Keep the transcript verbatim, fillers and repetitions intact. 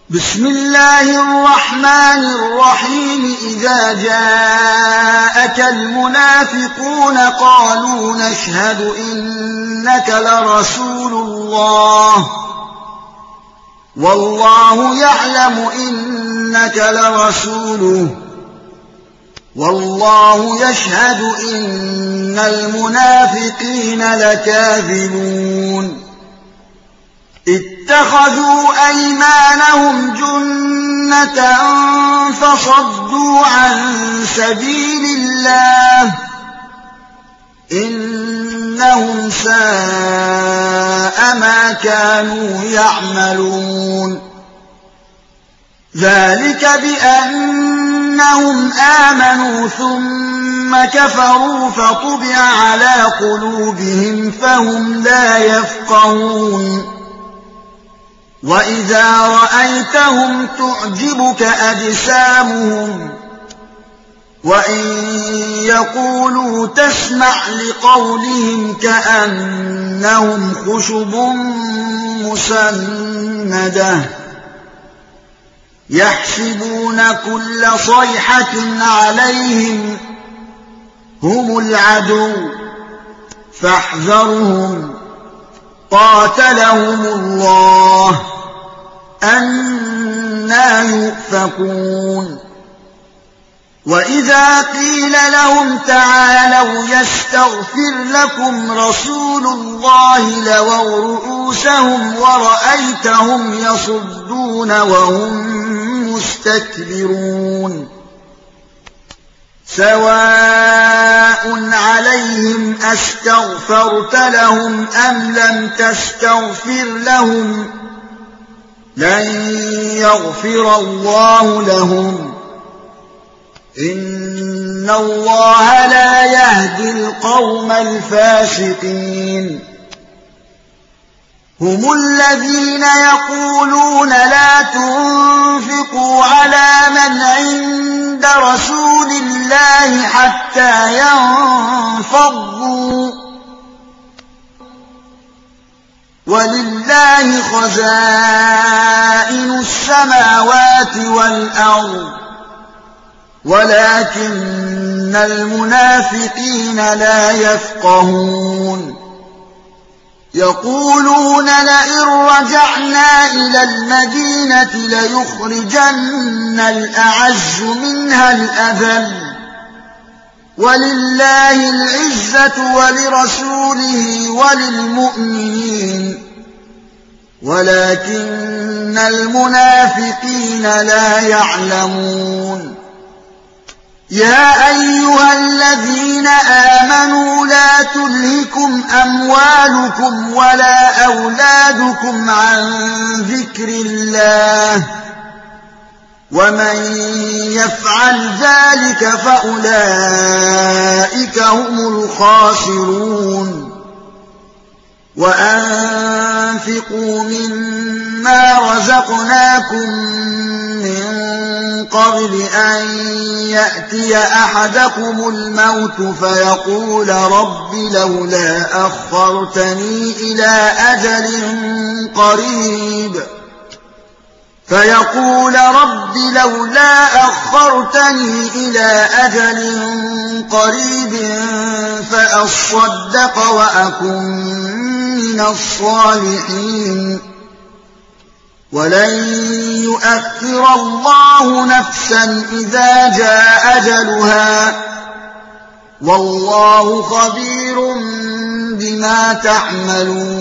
بسم الله الرحمن الرحيم إذا جاءك المنافقون قالوا نشهد إنك لرسول الله والله يعلم إنك لرسوله والله يشهد إن المنافقين لكاذبون اتخذوا أيمانهم جنة فصدوا عن سبيل الله إنهم ساء ما كانوا يعملون ذلك بأنهم آمنوا ثم كفروا فطبع على قلوبهم فهم لا يفقهون وإذا رأيتهم تعجبك أجسامهم وإن يقولوا تسمع لقولهم كأنهم خشب مسندة يحسبون كل صيحة عليهم هم العدو فاحذرهم قاتلهم الله أنى يؤفكون وإذا قيل لهم تعالوا يستغفر لكم رسول الله لووا رؤوسهم ورأيتهم يصدون وهم مستكبرون سواء عليهم أستغفرت لهم أم لم تستغفر لهم لن يغفر الله لهم إن الله لا يهدي القوم الفاسقين هم الذين يقولون لا تنفقوا على من عند رسول الله حتى ينفضوا ولله خزائن السماوات والأرض ولكن المنافقين لا يفقهون يقولون لئن رجعنا إلى المدينة ليخرجن الأعز منها الأذل ولله العزة ولرسوله وللمؤمنين ولكن المنافقين لا يعلمون يا أيها الذين آمنوا لا تلهكم أموالكم ولا أولادكم عن ذكر الله ومن يفعل ذلك فأولئك هم الخاسرون وأنفقوا مما رزقناكم من قبل أن يأتي أحدكم الموت فيقول رب لولا أخرتني إلى أجل قريب فيقول رب لولا أخرتني إلى أجل قريب فأصدق وأكن من الصالحين ولن يؤخر الله نفسا إذا جاء أجلها والله خبير بما تعملون